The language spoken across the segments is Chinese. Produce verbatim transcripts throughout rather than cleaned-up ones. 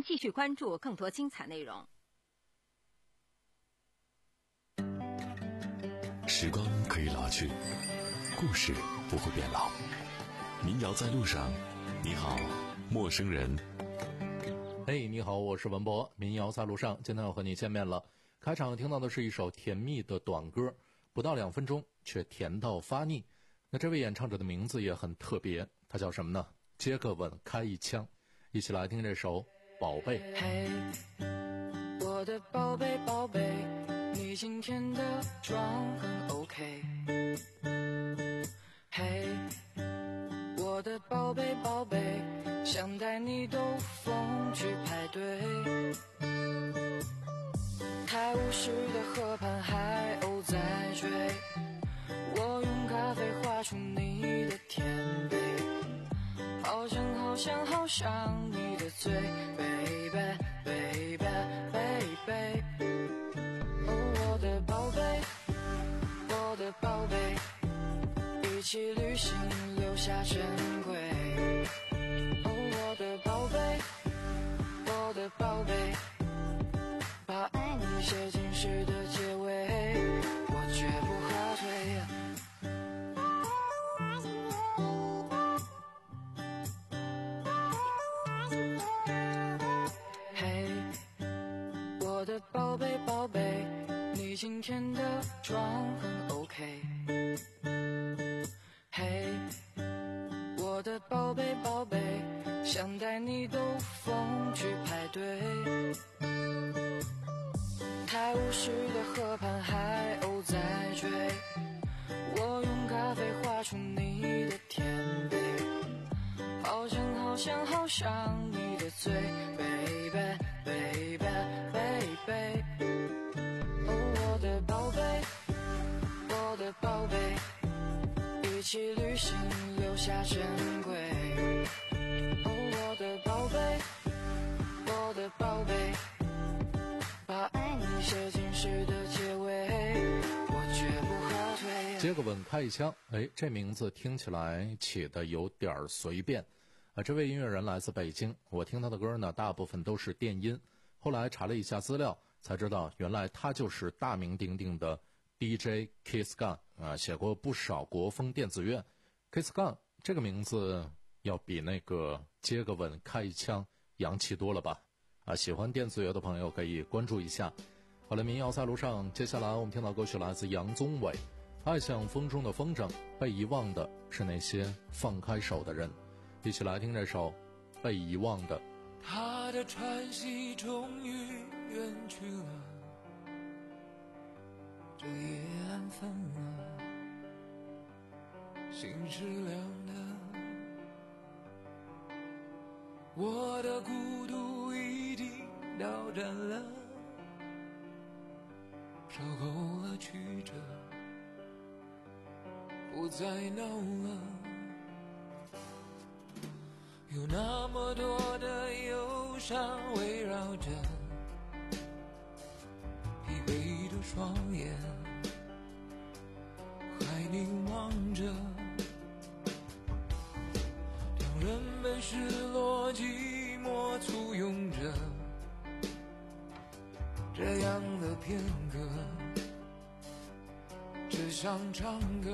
您继续关注更多精彩内容。 时光可以老去，故事不会变老。民谣在路上，你好，陌生人。 嘿、hey, 你好，我是文博，民谣在路上，今天要和你见面了。开场听到的是一首甜蜜的短歌，不到两分钟却甜到发腻。那这位演唱者的名字也很特别，他叫什么呢？接个吻，开一枪。一起来听这首宝贝。 嘿、hey, 我的宝贝宝贝，你今天的妆很 OK。 嘿、hey, 我的宝贝宝贝，想带你兜风去排队。太无视的河畔海鸥在追，我用咖啡画出你的甜美，好想好想好想你的嘴 Baby Baby Baby。 哦，我的宝贝我的宝贝，一起旅行留下珍贵。哦，我的宝贝我的宝贝，把爱你写进诗的结尾，我绝不后退。我的宝贝宝贝，你今天的妆很 OK。 嘿、hey, 我的宝贝宝贝，想带你兜风去排队。太无视的河畔海鸥在追，我用咖啡画出你的甜美，好想好想好想你的嘴 Baby Baby Baby。 哦，我的宝贝我的宝贝，一起旅行留下珍贵。哦，我的宝贝我的宝贝，把爱你写进诗的结尾，我绝不后退。 接个吻，开一枪。哎，这名字听起来起的有点随便啊。这位音乐人来自北京，我听他的歌呢，大部分都是电音。后来查了一下资料，才知道原来他就是大名鼎鼎的 D J Keith Gunn 啊，写过不少国风电子乐。Keith Gunn 这个名字要比那个接个吻开一枪洋气多了吧？啊，喜欢电子乐的朋友可以关注一下。好了，民谣在路上，接下来我们听到歌曲来自杨宗纬，《爱像风中的风筝》，被遗忘的是那些放开手的人。一起来听这首《被遗忘的》。 他的喘息终于远去了，这夜暗分了，心是凉的，我的孤独已经到站了，受够了曲折，不再闹了。有那么多的忧伤围绕着疲惫的双眼，还凝望着让人们失落寂寞簇拥着，这样的片刻只想唱歌。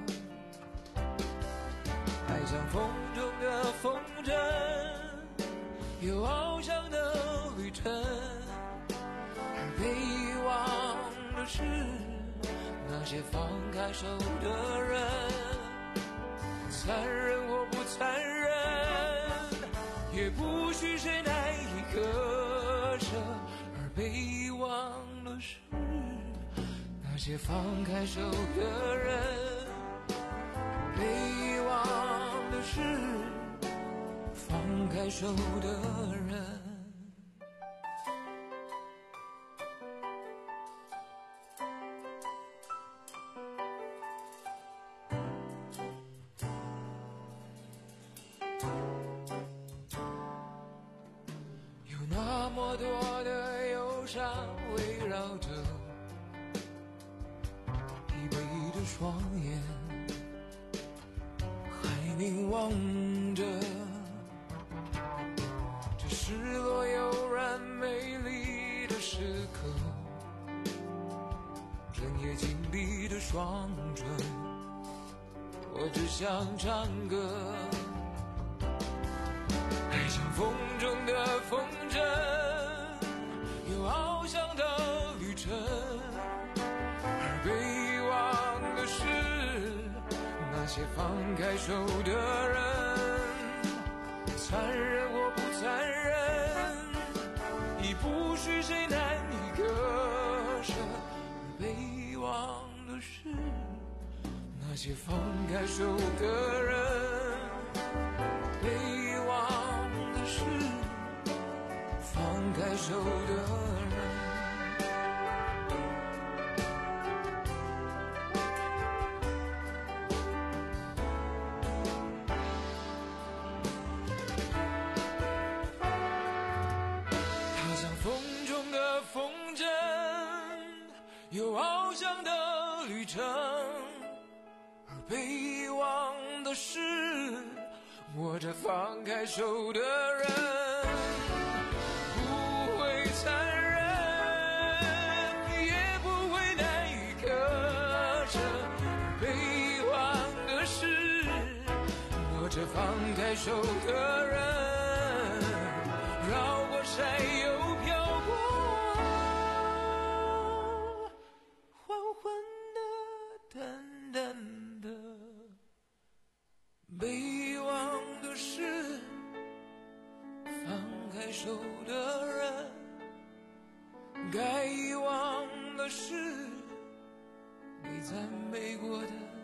爱像风中的风筝，有翱翔的旅程，而被遗忘的是那些放开手的人。残忍或不残忍，也不许谁难以割舍，而被遗忘的是那些放开手的人。被遗忘的是放开手的人。有那么多的忧伤围绕着疲惫的双眼，凝望着这失落又时刻，整夜紧闭的双唇，我只想唱歌。爱像风中的风筝，有翱翔的旅程，而被遗忘的是那些放开手的人。残忍或不残忍，已不许谁难以割舍，而被遗忘的是那些放开手的人。被遗忘的是放开手的人。它像风中的风筝，有翱翔的旅程，而被遗忘的是握着放开手的人。不会残忍，也不会难以割舍，被遗忘的是握着放开手的人。绕过山又飘过，缓缓的淡淡的，被遗忘的是放开手的人，该遗忘的是被赞美过的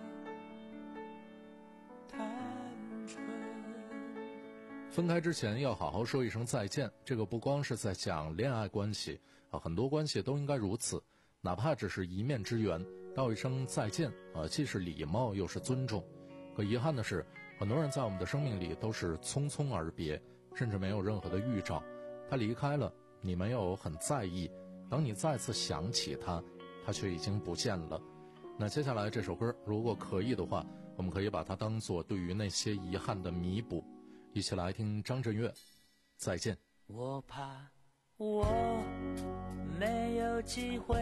单纯。 分开之前要好好说一声再见，这个不光是在讲恋爱关系啊，很多关系都应该如此，哪怕只是一面之缘，道一声再见啊，既是礼貌又是尊重。可遗憾的是，很多人在我们的生命里都是匆匆而别，甚至没有任何的预兆。他离开了，你没有很在意，当你再次想起他，他却已经不见了。那接下来这首歌，如果可以的话，我们可以把它当作对于那些遗憾的弥补。一起来听张震岳，再见。 我怕我没有机会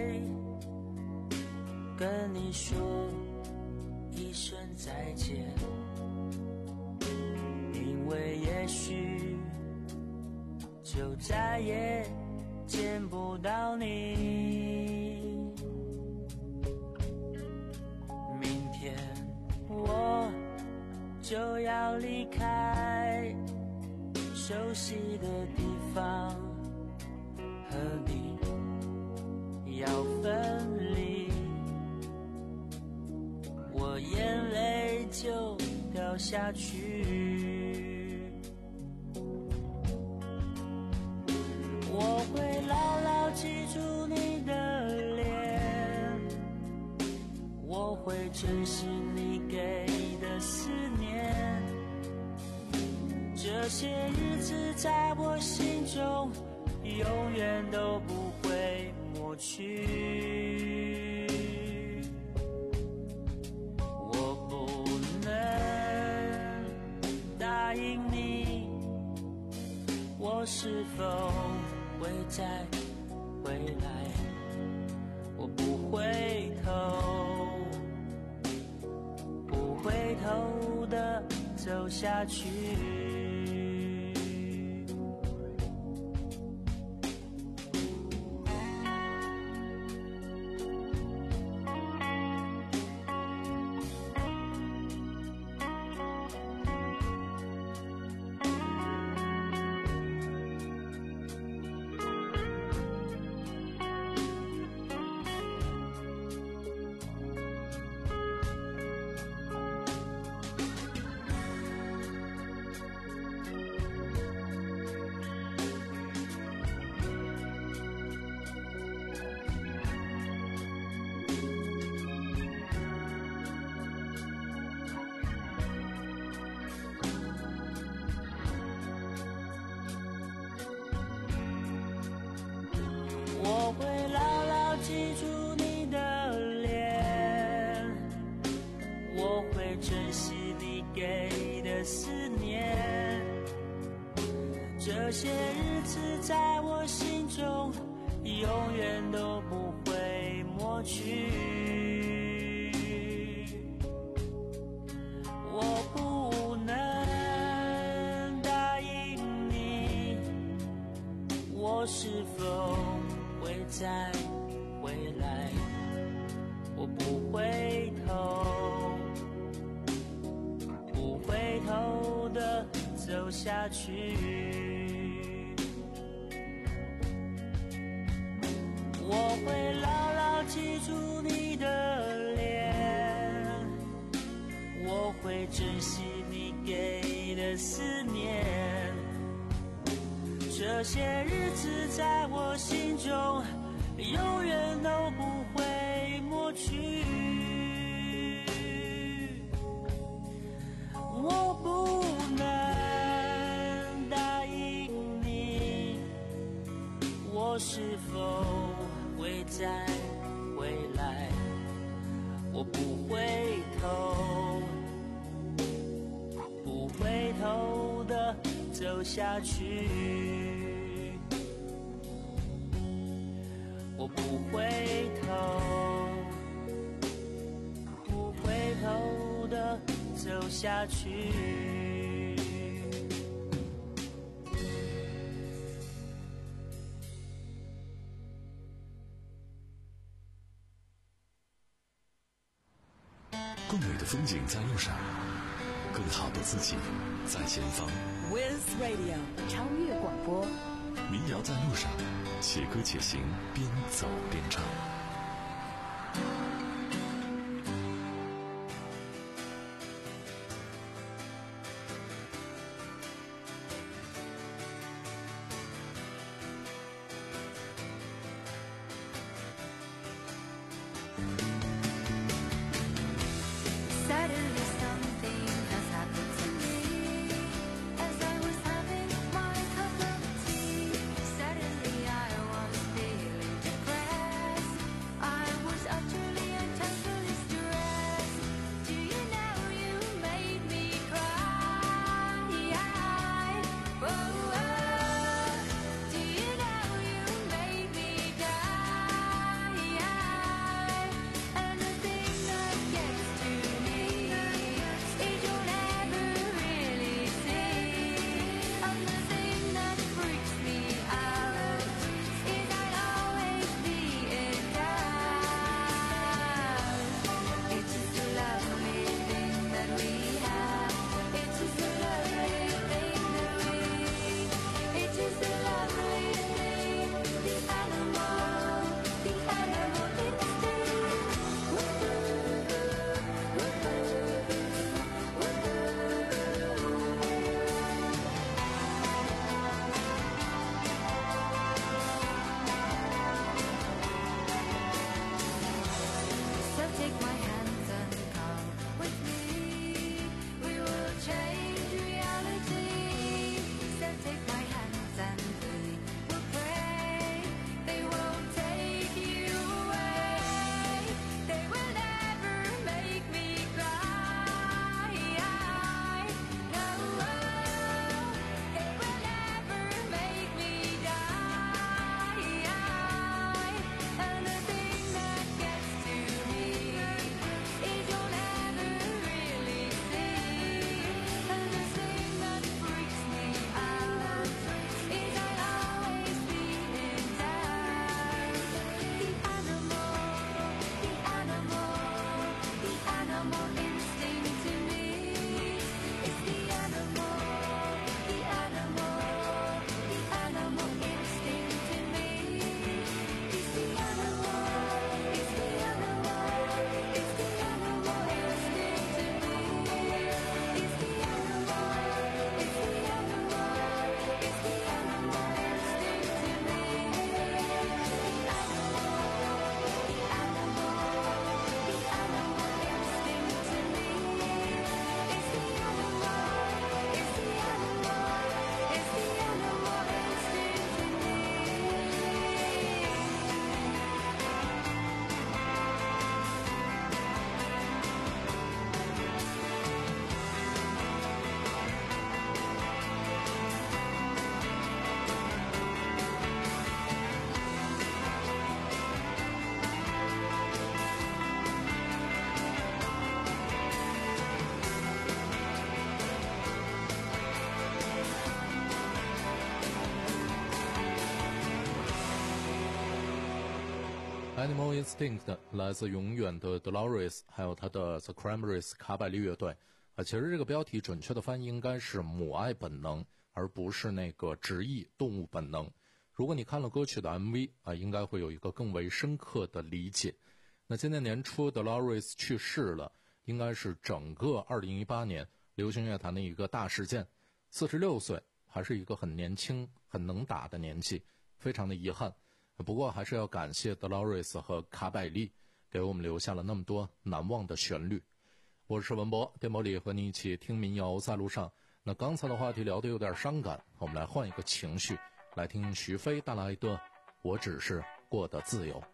跟你说一声再见，因为也许就再也见不到你。明天我就要离开熟悉的地方，和你要分离，我眼泪就掉下去。我会牢牢记住你的脸，我会珍惜你给的思念，这些日子在我心中永远都不会抹去。我不能答应你，我是否会再回来，我不回头，不回头的走下去。我会牢牢记住你的脸，我会珍惜你给的思念，这些日子在我心中永远都不会抹去。我不能答应你，我是否会再回来？我不回头，不回头的走下去。我会牢牢记住你的脸，我会珍惜你给的思念，这些日子在我心中永远都不会抹去。我不能答应你，我是否会再回来？我不回头，不回头的走下去。我不回头，不回头的走下去。 更美的风景在路上，更好的自己在前方。 With Radio 超越广播， 民谣在路上，且歌且行，边走边唱。 Suddenly I was feeling depressed. I was utterly Animal Instinct 来自永远的 Dolores， 还有他的 The Cranberries 卡百利乐队啊，其实这个标题准确的翻译应该是母爱本能，而不是那个直译动物本能。如果你看了歌曲的 M V 啊，应该会有一个更为深刻的理解。那今年年初 Dolores 去世了，应该是整个二零一八年流行乐坛的一个大事件。四十六岁，还是一个很年轻、很能打的年纪，非常的遗憾。不过还是要感谢 Dolores 和卡百利，给我们留下了那么多难忘的旋律。我是文博，电波里和你一起听民谣在路上。那刚才的话题聊得有点伤感，我们来换一个情绪，来听徐飞带来的《我只是过得自由》。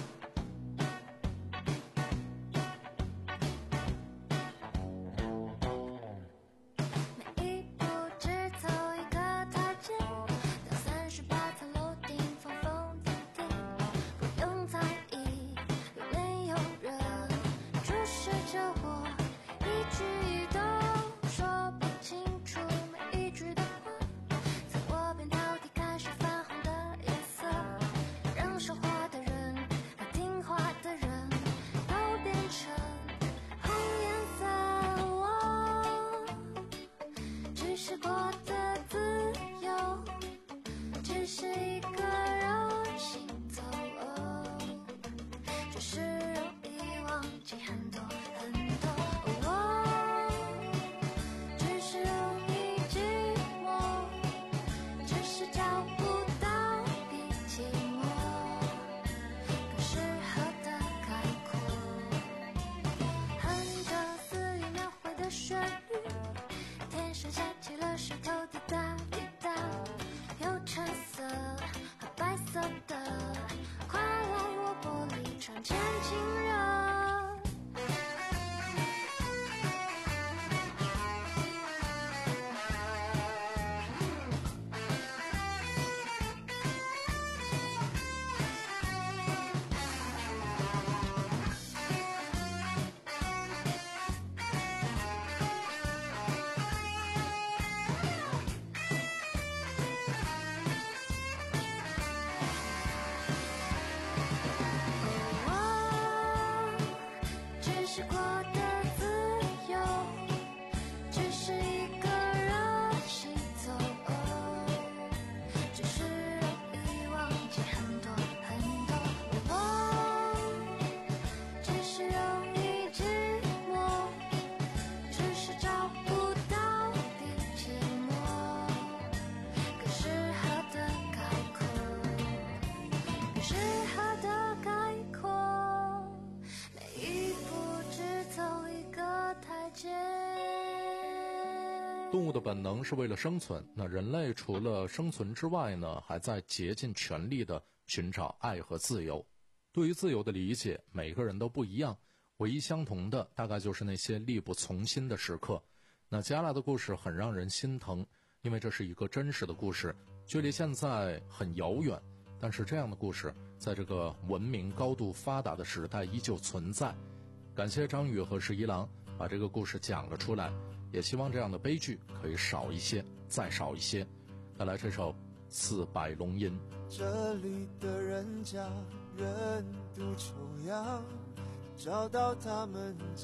动物的本能是为了生存，那人类除了生存之外呢，还在竭尽全力地寻找爱和自由。对于自由的理解，每个人都不一样，唯一相同的大概就是那些力不从心的时刻。那接下来的故事很让人心疼，因为这是一个真实的故事，距离现在很遥远，但是这样的故事在这个文明高度发达的时代依旧存在。感谢张宇和十一郎把这个故事讲了出来，也希望这样的悲剧可以少一些，再少一些。带来这首《四百龙吟》。 这里的人家人都抽样，找到他们家，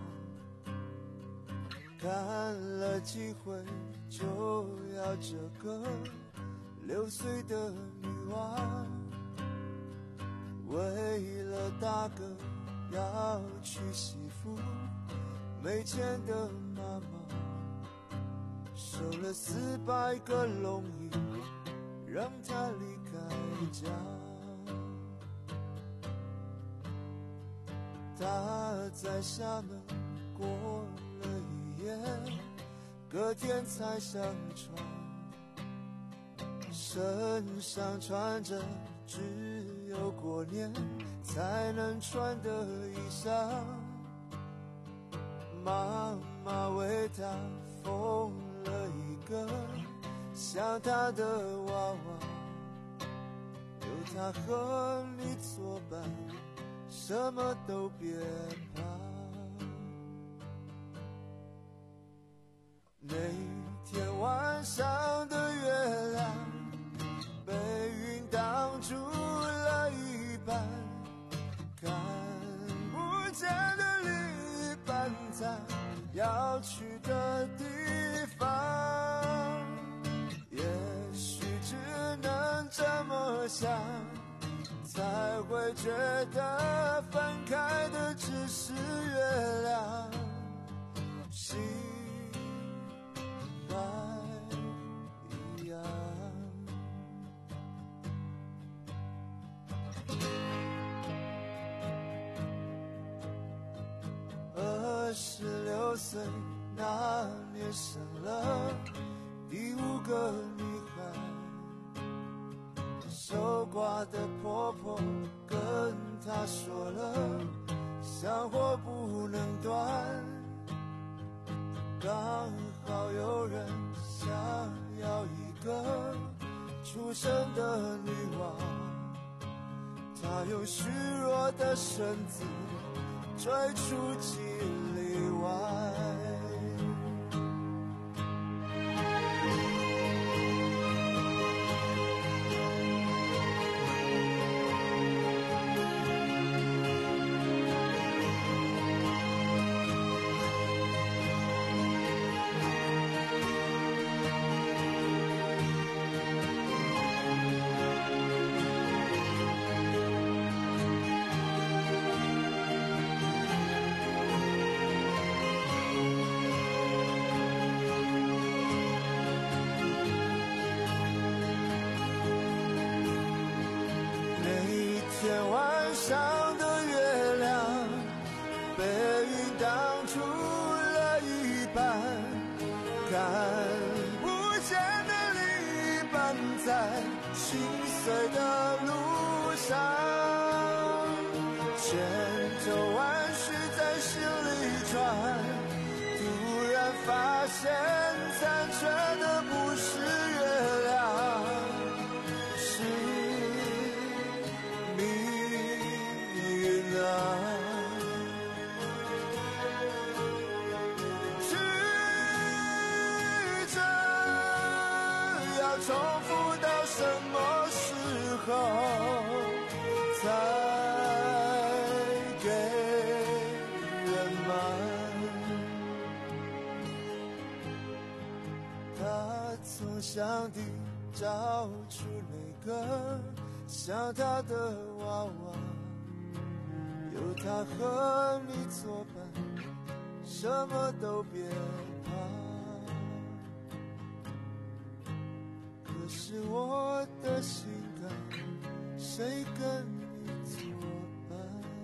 看了几回就要这个六岁的女娃，为了大哥要娶媳妇，没钱的妈妈收了四百个龙吟，让他离开家。他在厦门过了一夜，隔天才上床，身上穿着只有过年才能穿的衣裳。妈妈为他缝了一个像他的娃娃，有他和你作伴，什么都别怕。那天晚上的月亮被云挡住了一半， 向，才会觉得分开的只是月亮，心还一样。二十六岁那年生了第五个女孩，守寡的婆婆跟她说了，香火不能断，刚好有人想要一个出生的女王，她用虚弱的身子追出几里外。天晚上的月亮被云挡住了一半，看不见的另一半在心碎的路上，千头万绪在心里转，突然发现残缺的不是月亮，是曲折要重复到什么时候才给圆满？他从箱底找出那个像他的娃娃，有他和你作伴，什么都别怕。可是我的心肝，谁跟你作伴？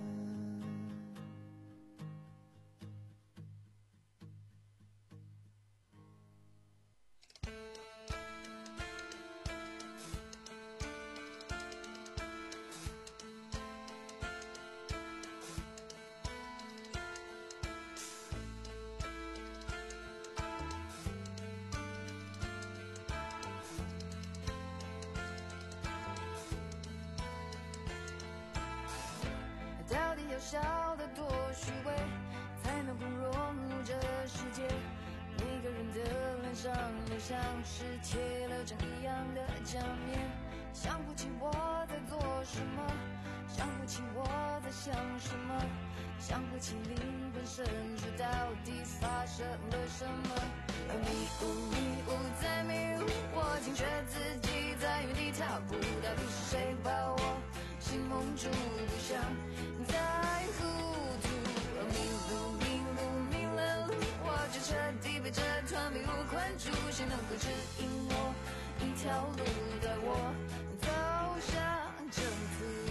到底要笑得多虚伪，才能更融入这世界？每个人的脸上都像是贴了张一样的假面，想不起我在做什么，想不起我在想什么，想不起灵魂深处到底发生了什么。迷雾迷雾在迷雾，我惊觉自己在原地踏步，到底是谁把我心蒙住，不想再糊涂。迷路迷路迷了路，我就彻底被这团迷雾困住，谁能够指引我一条路，带我走向正途？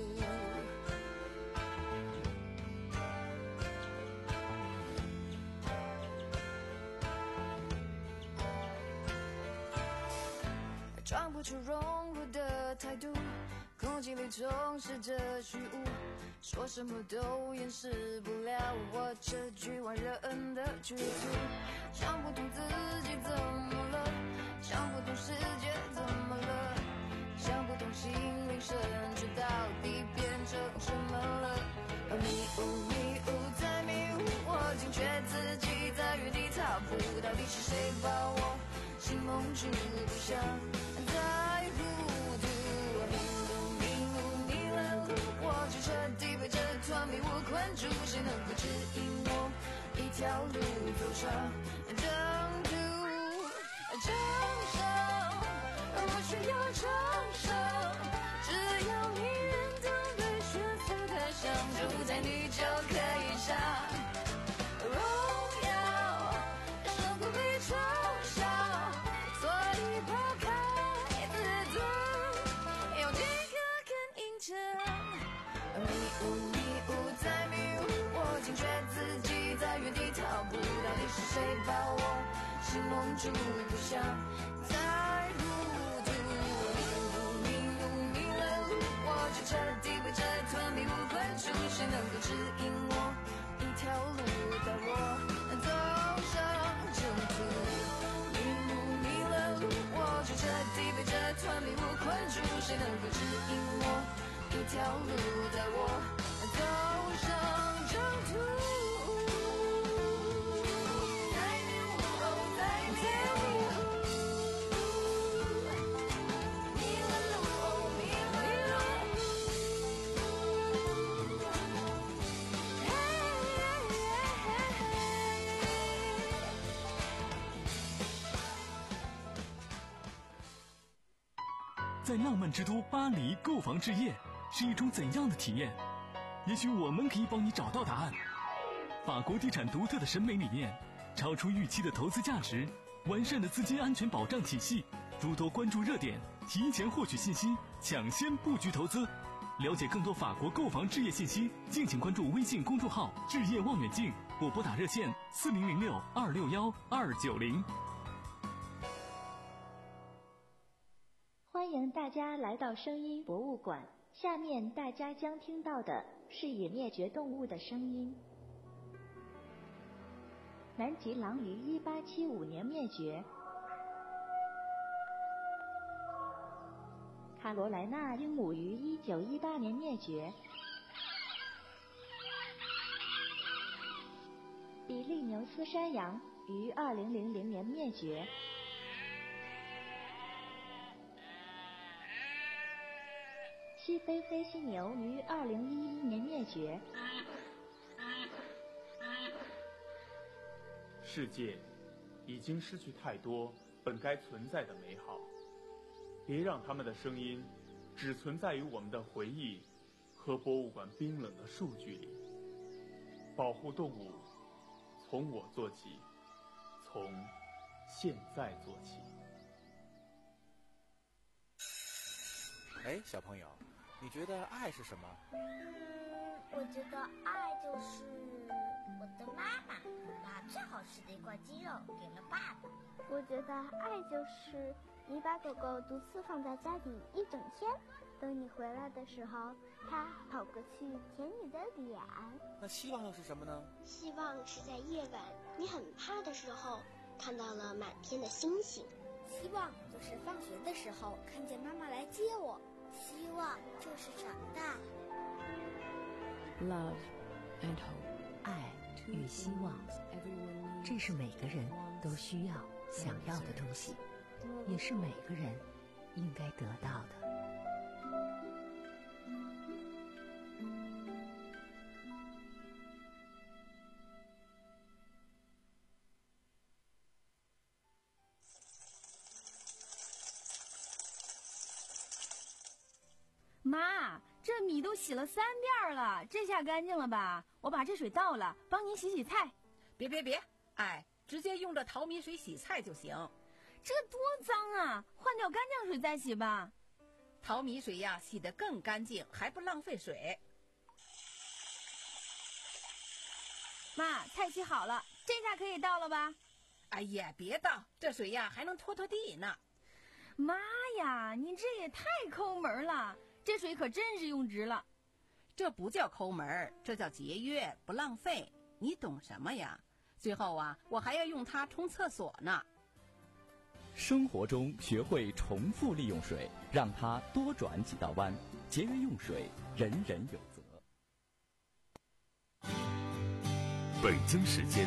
装不出融入的态度，空气里充斥着虚无，说什么都掩饰不了我这局外人的局促。想不通自己怎么了，想不通世界怎么了，想不通心灵深处到底变成什么了。迷雾迷雾在迷雾，我惊觉自己在原地踏步，到底是谁把我心蒙住，不想再糊涂。迷路迷路迷了路，我就彻底被这团迷雾困住，谁能够指引我一条路走上正途？掌声，我需要掌声。 情蒙住，不想再糊涂。迷路迷了路，我就彻底被这团迷雾困住。谁能够指引我一条路，带我走上正途？迷路迷了路，我就彻底被这团迷雾困住。谁能够指引我一条路，带我走上正途？ 在浪漫之都巴黎购房置业是一种怎样的体验？也许我们可以帮你找到答案。法国地产独特的审美理念，超出预期的投资价值，完善的资金安全保障体系，诸多关注热点，提前获取信息，抢先布局投资。了解更多法国购房置业信息，敬请关注微信公众号“置业望远镜”或拨打热线四零零六二六幺二九零。 欢迎大家来到声音博物馆，下面大家将听到的是已灭绝动物的声音。南极狼于一八七五年灭绝，卡罗莱纳鹦鹉于一九一八年灭绝，比利牛斯山羊于二零零零年灭绝，西非飞犀牛于二零一一年灭绝。 世界已经失去太多本该存在的美好，别让他们的声音只存在于我们的回忆和博物馆冰冷的数据里。保护动物，从我做起，从现在做起。 哎，小朋友，你觉得爱是什么？ 嗯，我觉得爱就是我的妈妈把最好吃的一块鸡肉给了爸爸。 我觉得爱就是你把狗狗独自放在家里一整天，等你回来的时候，它跑过去舔你的脸。 那希望又是什么呢？ 希望是在夜晚你很怕的时候，看到了满天的星星。 希望就是放学的时候看见妈妈来接我。 希望就是长大。 Love and hope， 爱与希望，这是每个人都需要、想要的东西，也是每个人应该得到的。 妈，这米都洗了三遍了，这下干净了吧？我把这水倒了，帮您洗洗菜。 别别别，哎，直接用这淘米水洗菜就行。 这多脏啊，换掉干净水再洗吧。 淘米水呀，洗得更干净，还不浪费水。 妈，菜洗好了，这下可以倒了吧？ 哎呀，别倒，这水呀还能拖拖地呢。 妈呀，你这也太抠门了，这水可真是用值了。 这不叫抠门，这叫节约，不浪费。你懂什么呀？最后啊，我还要用它冲厕所呢。 生活中学会重复利用水，让它多转几道弯，节约用水，人人有责。 北京时间